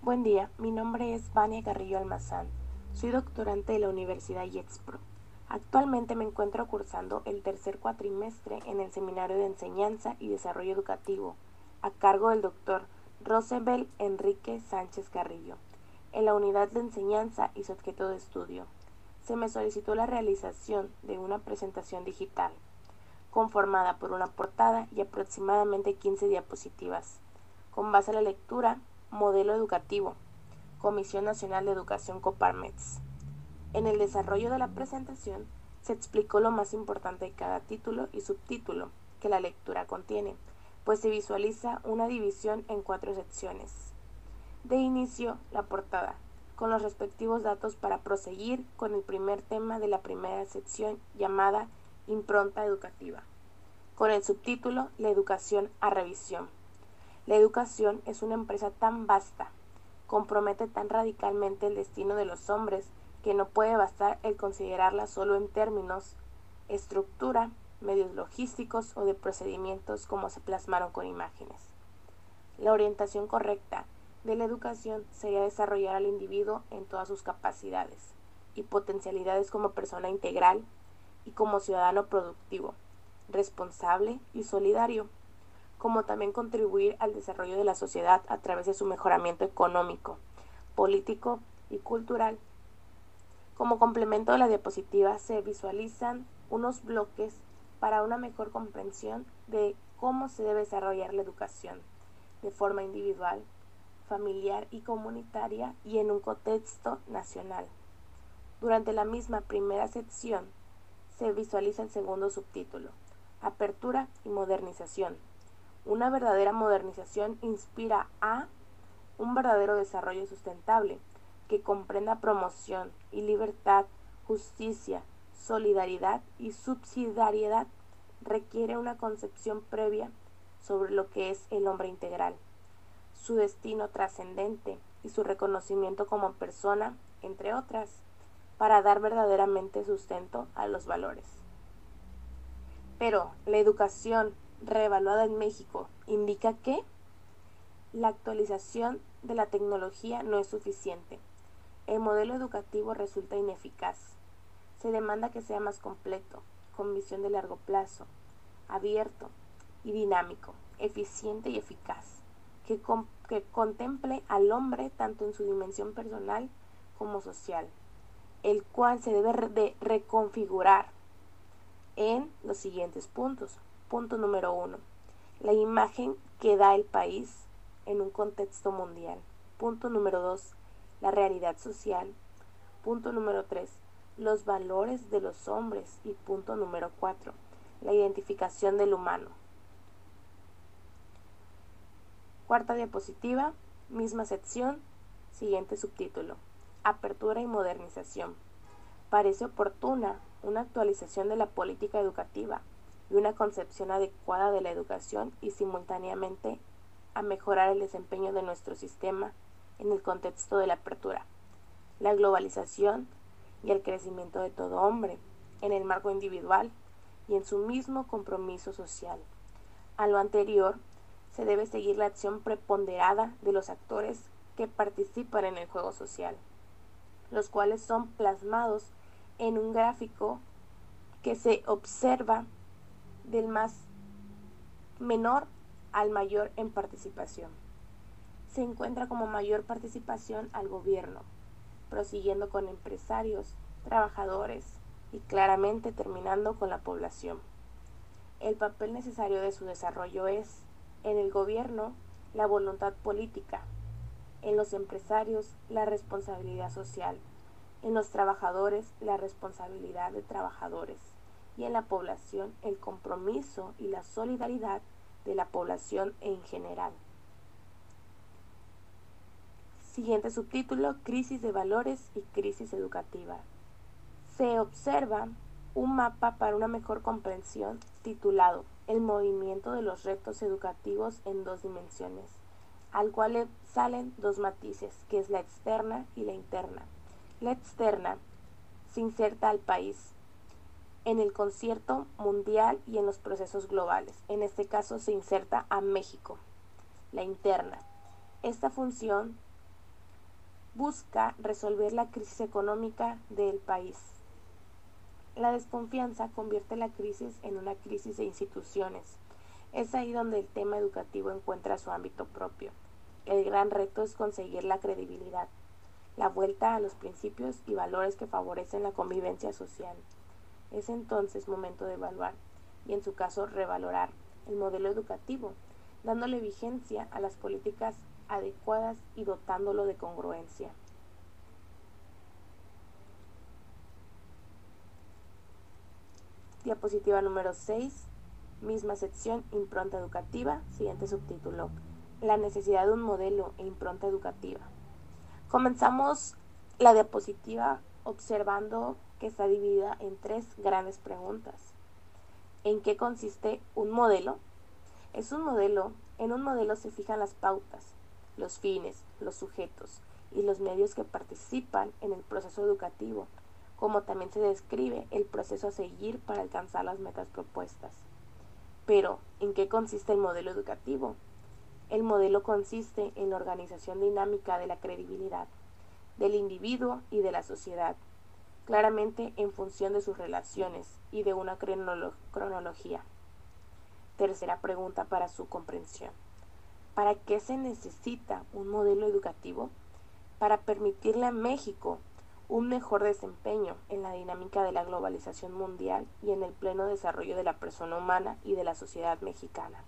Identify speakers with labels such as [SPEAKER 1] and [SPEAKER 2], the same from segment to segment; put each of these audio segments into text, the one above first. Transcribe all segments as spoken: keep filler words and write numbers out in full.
[SPEAKER 1] Buen día, mi nombre es Vania Carrillo Almazán. Soy doctorante de la Universidad IEXPRO. Actualmente me encuentro cursando el tercer cuatrimestre en el Seminario de Enseñanza y Desarrollo Educativo, a cargo del doctor Rosebel Enrique Sánchez Carrillo, en la unidad de enseñanza y su objeto de estudio. Se me solicitó la realización de una presentación digital, conformada por una portada y aproximadamente quince diapositivas, con base a la lectura Modelo Educativo, Comisión Nacional de Educación Coparmex. En el desarrollo de la presentación se explicó lo más importante de cada título y subtítulo que la lectura contiene, pues se visualiza una división en cuatro secciones. De inicio, la portada, con los respectivos datos para proseguir con el primer tema de la primera sección llamada Impronta Educativa, con el subtítulo La educación a revisión. La educación es una empresa tan vasta, compromete tan radicalmente el destino de los hombres que no puede bastar el considerarla solo en términos, estructura, medios logísticos o de procedimientos como se plasmaron con imágenes. La orientación correcta de la educación sería desarrollar al individuo en todas sus capacidades y potencialidades como persona integral y como ciudadano productivo, responsable y solidario, como también contribuir al desarrollo de la sociedad a través de su mejoramiento económico, político y cultural. Como complemento de la diapositiva se visualizan unos bloques para una mejor comprensión de cómo se debe desarrollar la educación, de forma individual, familiar y comunitaria y en un contexto nacional. Durante la misma primera sección se visualiza el segundo subtítulo, Apertura y modernización. Una verdadera modernización inspira a un verdadero desarrollo sustentable que comprenda promoción y libertad, justicia, solidaridad y subsidiariedad. Requiere una concepción previa sobre lo que es el hombre integral, su destino trascendente y su reconocimiento como persona, entre otras, para dar verdaderamente sustento a los valores. Pero la educación reevaluada en México indica que la actualización de la tecnología no es suficiente. El modelo educativo resulta ineficaz. Se demanda que sea más completo, con visión de largo plazo, abierto y dinámico, eficiente y eficaz, que, com- que contemple al hombre tanto en su dimensión personal como social, el cual se debe re- de reconfigurar en los siguientes puntos. Punto número uno, la imagen que da el país en un contexto mundial. Punto número dos, la realidad social. Punto número tres, los valores de los hombres. Y punto número cuatro, la identificación del humano. Cuarta diapositiva, misma sección, siguiente subtítulo, Apertura y modernización. Parece oportuna una actualización de la política educativa y una concepción adecuada de la educación y simultáneamente a mejorar el desempeño de nuestro sistema en el contexto de la apertura, la globalización y el crecimiento de todo hombre en el marco individual y en su mismo compromiso social. A lo anterior, se debe seguir la acción preponderada de los actores que participan en el juego social, los cuales son plasmados en un gráfico que se observa del más menor al mayor en participación. Se encuentra como mayor participación al gobierno, prosiguiendo con empresarios, trabajadores y claramente terminando con la población. El papel necesario de su desarrollo es, en el gobierno, la voluntad política, en los empresarios, la responsabilidad social, en los trabajadores, la responsabilidad de trabajadores, y en la población, el compromiso y la solidaridad de la población en general. Siguiente subtítulo, Crisis de valores y crisis educativa. Se observa un mapa para una mejor comprensión titulado El movimiento de los retos educativos en dos dimensiones, al cual le salen dos matices, que es la externa y la interna. La externa se inserta al país en el concierto mundial y en los procesos globales. En este caso se inserta a México. La interna. Esta función busca resolver la crisis económica del país. La desconfianza convierte la crisis en una crisis de instituciones. Es ahí donde el tema educativo encuentra su ámbito propio. El gran reto es conseguir la credibilidad, la vuelta a los principios y valores que favorecen la convivencia social. Es entonces momento de evaluar y, en su caso, revalorar el modelo educativo, dándole vigencia a las políticas adecuadas y dotándolo de congruencia. Diapositiva número seis, misma sección, impronta educativa, siguiente subtítulo, la necesidad de un modelo e impronta educativa. Comenzamos la diapositiva observando que está dividida en tres grandes preguntas. ¿En qué consiste un modelo? Es un modelo, en un modelo se fijan las pautas, los fines, los sujetos y los medios que participan en el proceso educativo, como también se describe el proceso a seguir para alcanzar las metas propuestas. Pero, ¿en qué consiste el modelo educativo? El modelo consiste en la organización dinámica de la credibilidad, del individuo y de la sociedad, claramente en función de sus relaciones y de una cronolo- cronología. Tercera pregunta para su comprensión. ¿Para qué se necesita un modelo educativo? Para permitirle a México un mejor desempeño en la dinámica de la globalización mundial y en el pleno desarrollo de la persona humana y de la sociedad mexicana.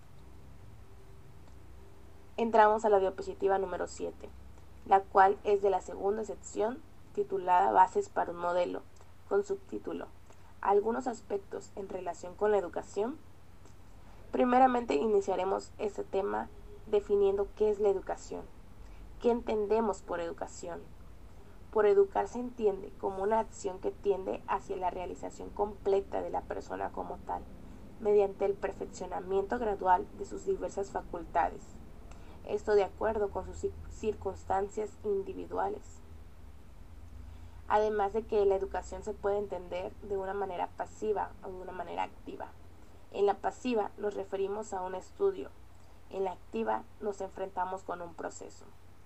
[SPEAKER 1] Entramos a la diapositiva número siete, la cual es de la segunda sección titulada Bases para un modelo, con subtítulo Algunos aspectos en relación con la educación. Primeramente iniciaremos este tema definiendo qué es la educación. ¿Qué entendemos por educación? Por educar se entiende como una acción que tiende hacia la realización completa de la persona como tal, mediante el perfeccionamiento gradual de sus diversas facultades. Esto de acuerdo con sus circunstancias individuales. Además de que la educación se puede entender de una manera pasiva o de una manera activa. En la pasiva nos referimos a un estudio, en la activa nos enfrentamos con un proceso.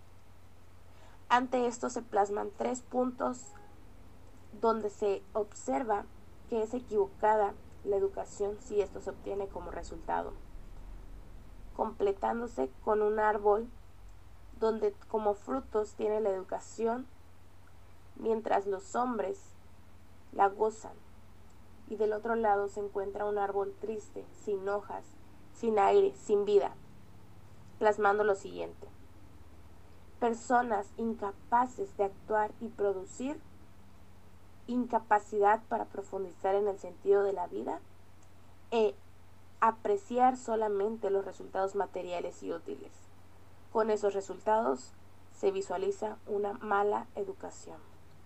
[SPEAKER 1] Ante esto se plasman tres puntos donde se observa que es equivocada la educación si esto se obtiene como resultado, completándose con un árbol donde como frutos tiene la educación, mientras los hombres la gozan, y del otro lado se encuentra un árbol triste, sin hojas, sin aire, sin vida, plasmando lo siguiente: personas incapaces de actuar y producir, incapacidad para profundizar en el sentido de la vida e apreciar solamente los resultados materiales y útiles. Con esos resultados se visualiza una mala educación.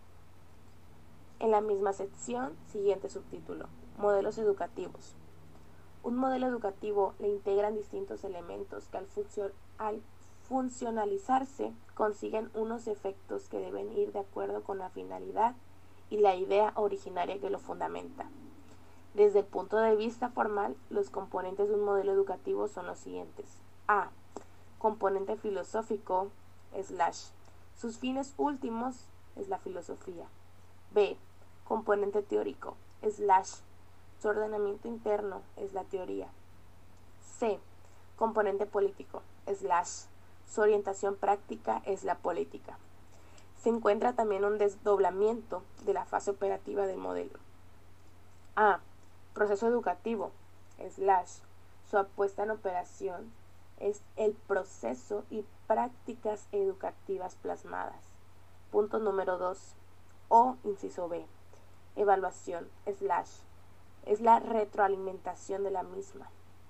[SPEAKER 1] En la misma sección, siguiente subtítulo, modelos educativos. Un modelo educativo le integran distintos elementos que al, funcio- al funcionalizarse consiguen unos efectos que deben ir de acuerdo con la finalidad y la idea originaria que lo fundamenta. Desde el punto de vista formal, los componentes de un modelo educativo son los siguientes. A. Componente filosófico, slash. Sus fines últimos es la filosofía. B. Componente teórico, slash. Su ordenamiento interno es la teoría. C. Componente político, slash. Su orientación práctica es la política. Se encuentra también un desdoblamiento de la fase operativa del modelo. A. Proceso educativo, slash. Su apuesta en operación es el proceso y prácticas educativas plasmadas. Punto número dos. O inciso B. Evaluación, slash. Es la retroalimentación de la misma.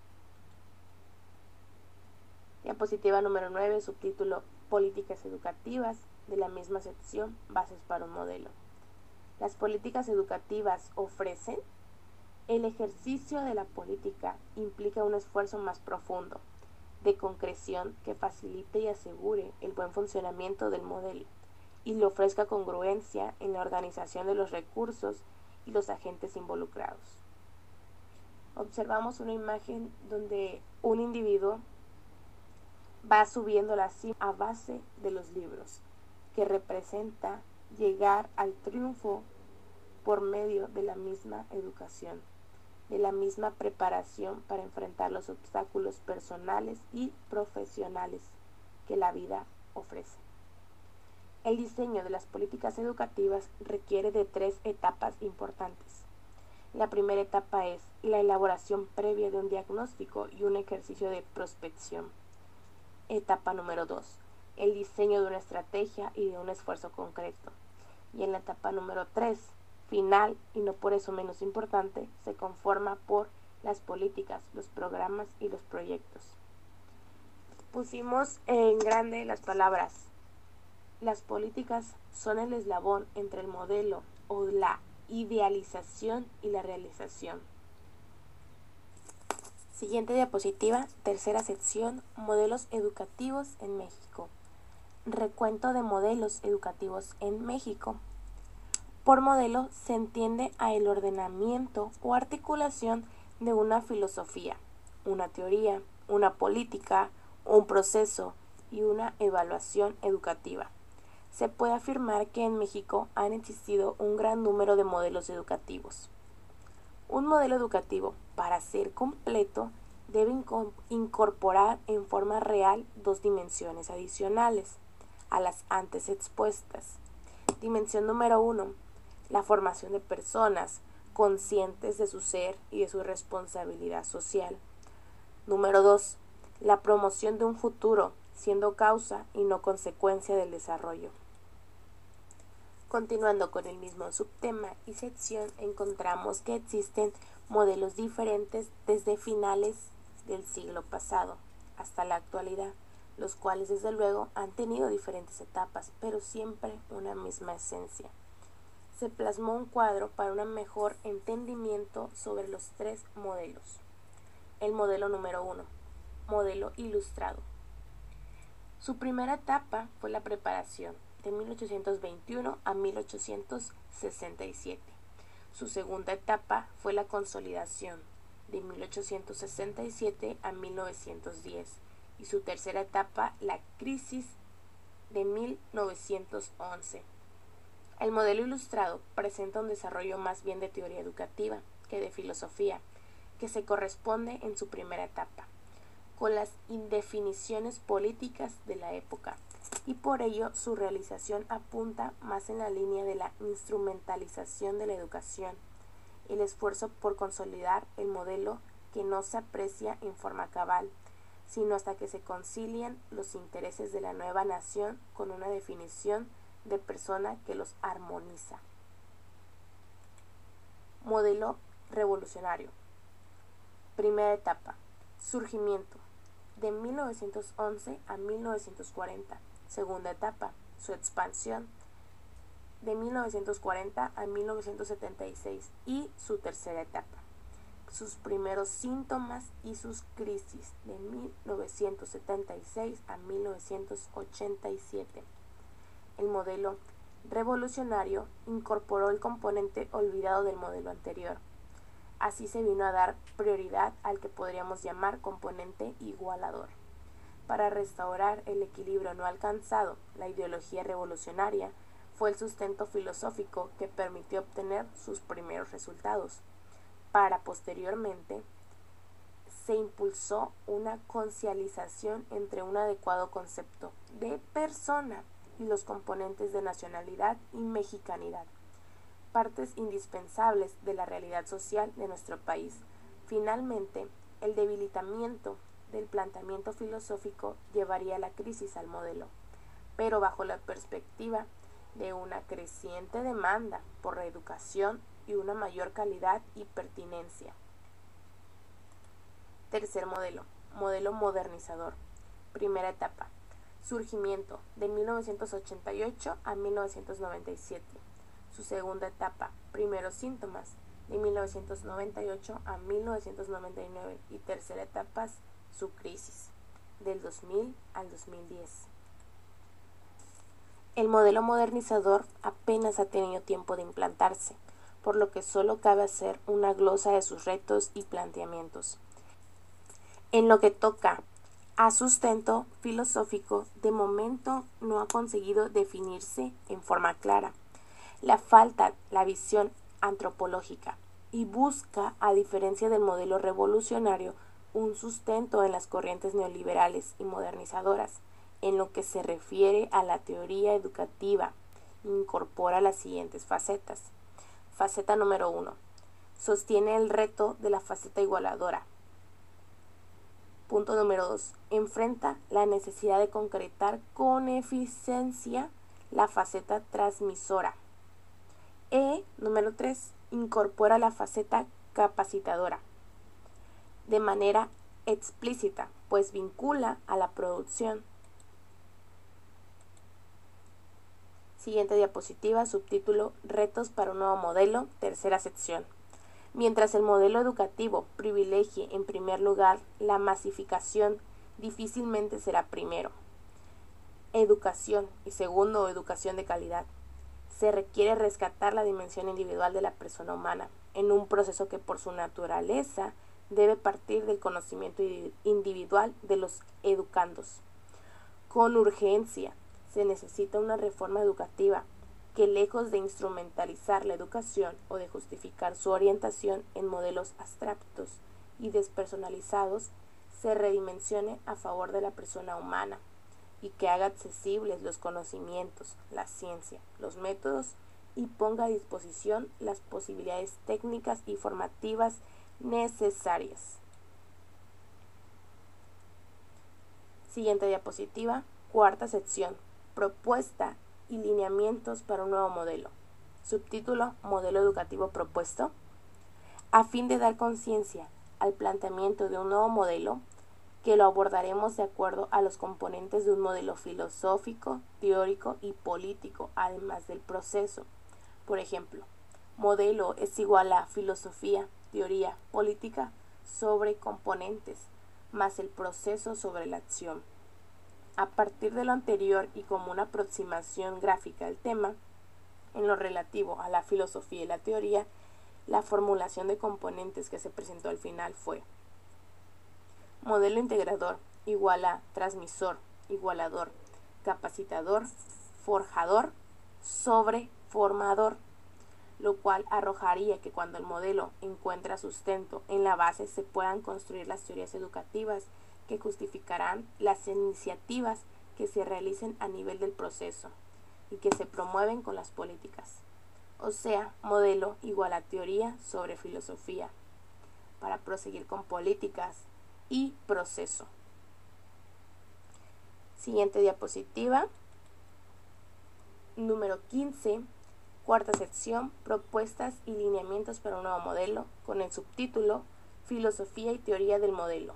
[SPEAKER 1] Diapositiva número nueve, subtítulo Políticas educativas, de la misma sección, Bases para un modelo. Las políticas educativas ofrecen. El ejercicio de la política implica un esfuerzo más profundo, de concreción, que facilite y asegure el buen funcionamiento del modelo y le ofrezca congruencia en la organización de los recursos y los agentes involucrados. Observamos una imagen donde un individuo va subiendo la cima a base de los libros que representa llegar al triunfo por medio de la misma educación, de la misma preparación para enfrentar los obstáculos personales y profesionales que la vida ofrece. El diseño de las políticas educativas requiere de tres etapas importantes. La primera etapa es la elaboración previa de un diagnóstico y un ejercicio de prospección. Etapa número dos, el diseño de una estrategia y de un esfuerzo concreto. Y en la etapa número tres, final y no por eso menos importante, se conforma por las políticas, los programas y los proyectos. Pusimos en grande las palabras. Las políticas son el eslabón entre el modelo o la idealización y la realización. Siguiente diapositiva, tercera sección, modelos educativos en México. Recuento de modelos educativos en México. Por modelo se entiende a el ordenamiento o articulación de una filosofía, una teoría, una política, un proceso y una evaluación educativa. Se puede afirmar que en México han existido un gran número de modelos educativos. Un modelo educativo, para ser completo, debe incorporar en forma real dos dimensiones adicionales a las antes expuestas. Dimensión número uno, la formación de personas conscientes de su ser y de su responsabilidad social. Número dos, la promoción de un futuro, siendo causa y no consecuencia del desarrollo. Continuando con el mismo subtema y sección, encontramos que existen modelos diferentes desde finales del siglo pasado hasta la actualidad, los cuales desde luego han tenido diferentes etapas, pero siempre una misma esencia. Se plasmó un cuadro para un mejor entendimiento sobre los tres modelos. El modelo número uno, modelo ilustrado. Su primera etapa fue la preparación, de mil ochocientos veintiuno a mil ochocientos sesenta y siete. Su segunda etapa fue la consolidación, de mil ochocientos sesenta y siete a mil novecientos diez. Y su tercera etapa, la crisis, de mil novecientos once. El modelo ilustrado presenta un desarrollo más bien de teoría educativa que de filosofía, que se corresponde en su primera etapa con las indefiniciones políticas de la época, y por ello su realización apunta más en la línea de la instrumentalización de la educación, el esfuerzo por consolidar el modelo que no se aprecia en forma cabal, sino hasta que se concilien los intereses de la nueva nación con una definición de persona que los armoniza. Modelo revolucionario. Primera etapa, surgimiento, de mil novecientos once a mil novecientos cuarenta. Segunda etapa, su expansión, de mil novecientos cuarenta a mil novecientos setenta y seis. Y su tercera etapa, sus primeros síntomas y sus crisis, de mil novecientos setenta y seis a mil novecientos ochenta y siete. El modelo revolucionario incorporó el componente olvidado del modelo anterior. Así se vino a dar prioridad al que podríamos llamar componente igualador. Para restaurar el equilibrio no alcanzado, la ideología revolucionaria fue el sustento filosófico que permitió obtener sus primeros resultados. Para posteriormente se impulsó una concialización entre un adecuado concepto de persona y los componentes de nacionalidad y mexicanidad, partes indispensables de la realidad social de nuestro país. Finalmente, el debilitamiento del planteamiento filosófico llevaría a la crisis al modelo, pero bajo la perspectiva de una creciente demanda por la educación y una mayor calidad y pertinencia. Tercer modelo, modelo modernizador. Primera etapa, surgimiento, de mil novecientos ochenta y ocho a mil novecientos noventa y siete. Su segunda etapa, primeros síntomas, de mil novecientos noventa y ocho a mil novecientos noventa y nueve. Y tercera etapa, su crisis, del dos mil al dos mil diez. El modelo modernizador apenas ha tenido tiempo de implantarse, por lo que solo cabe hacer una glosa de sus retos y planteamientos. En lo que toca a sustento filosófico de momento no ha conseguido definirse en forma clara. Le falta la visión antropológica y busca, a diferencia del modelo revolucionario, un sustento en las corrientes neoliberales y modernizadoras. En lo que se refiere a la teoría educativa, incorpora las siguientes facetas. Faceta número uno. Sostiene el reto de la faceta igualadora. Punto número dos. Enfrenta la necesidad de concretar con eficiencia la faceta transmisora. E, número tres. Incorpora la faceta capacitadora de manera explícita, pues vincula a la producción. Siguiente diapositiva, subtítulo Retos para un nuevo modelo, tercera sección. Mientras el modelo educativo privilegie en primer lugar la masificación, difícilmente será primero. Educación y segundo, educación de calidad. Se requiere rescatar la dimensión individual de la persona humana en un proceso que por su naturaleza debe partir del conocimiento individual de los educandos. Con urgencia se necesita una reforma educativa que, lejos de instrumentalizar la educación o de justificar su orientación en modelos abstractos y despersonalizados, se redimensione a favor de la persona humana y que haga accesibles los conocimientos, la ciencia, los métodos y ponga a disposición las posibilidades técnicas y formativas necesarias. Siguiente diapositiva, cuarta sección, propuesta y lineamientos para un nuevo modelo. Subtítulo, modelo educativo propuesto. A fin de dar conciencia al planteamiento de un nuevo modelo, que lo abordaremos de acuerdo a los componentes de un modelo filosófico, teórico y político, además del proceso. Por ejemplo, modelo es igual a filosofía, teoría, política sobre componentes, más el proceso sobre la acción. A partir de lo anterior y como una aproximación gráfica al tema, en lo relativo a la filosofía y la teoría, la formulación de componentes que se presentó al final fue: modelo integrador igual a transmisor, igualador, capacitador, forjador, sobre formador, lo cual arrojaría que cuando el modelo encuentra sustento en la base se puedan construir las teorías educativas que justificarán las iniciativas que se realicen a nivel del proceso y que se promueven con las políticas. O sea, modelo igual a teoría sobre filosofía, para proseguir con políticas y proceso. Siguiente diapositiva, número quince, cuarta sección, propuestas y lineamientos para un nuevo modelo, con el subtítulo Filosofía y teoría del modelo.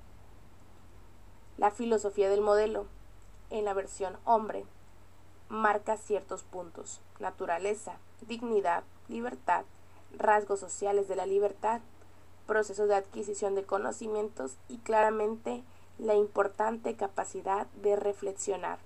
[SPEAKER 1] La filosofía del modelo, en la versión hombre, marca ciertos puntos: naturaleza, dignidad, libertad, rasgos sociales de la libertad, procesos de adquisición de conocimientos y claramente la importante capacidad de reflexionar.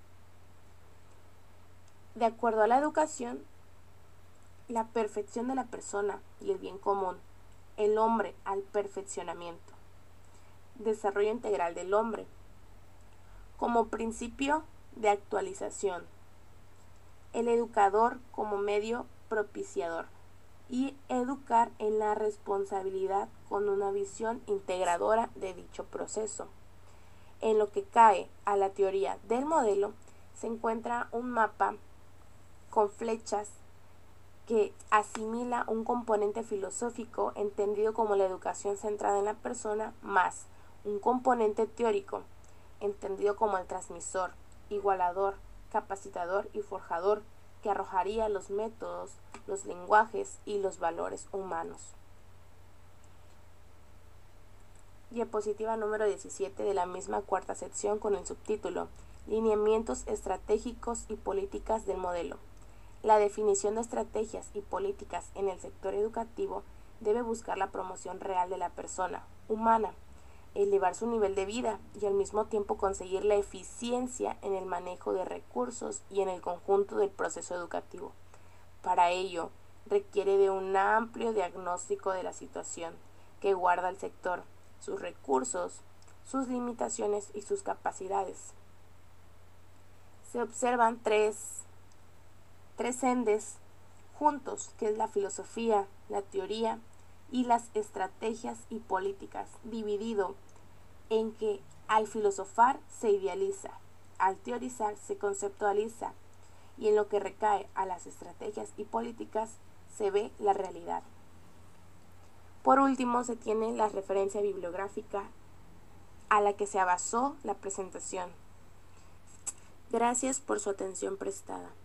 [SPEAKER 1] De acuerdo a la educación, la perfección de la persona y el bien común, el hombre al perfeccionamiento, desarrollo integral del hombre, como principio de actualización, el educador como medio propiciador y educar en la responsabilidad con una visión integradora de dicho proceso. En lo que cae a la teoría del modelo se encuentra un mapa con flechas que asimila un componente filosófico entendido como la educación centrada en la persona más un componente teórico entendido como el transmisor, igualador, capacitador y forjador, que arrojaría los métodos, los lenguajes y los valores humanos. Diapositiva número diecisiete de la misma cuarta sección con el subtítulo Lineamientos estratégicos y políticas del modelo. La definición de estrategias y políticas en el sector educativo debe buscar la promoción real de la persona humana, elevar su nivel de vida y al mismo tiempo conseguir la eficiencia en el manejo de recursos y en el conjunto del proceso educativo. Para ello, requiere de un amplio diagnóstico de la situación que guarda el sector, sus recursos, sus limitaciones y sus capacidades. Se observan tres, tres endes juntos, que es la filosofía, la teoría y las estrategias y políticas, dividido en que al filosofar se idealiza, al teorizar se conceptualiza y en lo que recae a las estrategias y políticas se ve la realidad. Por último, se tiene la referencia bibliográfica a la que se basó la presentación. Gracias por su atención prestada.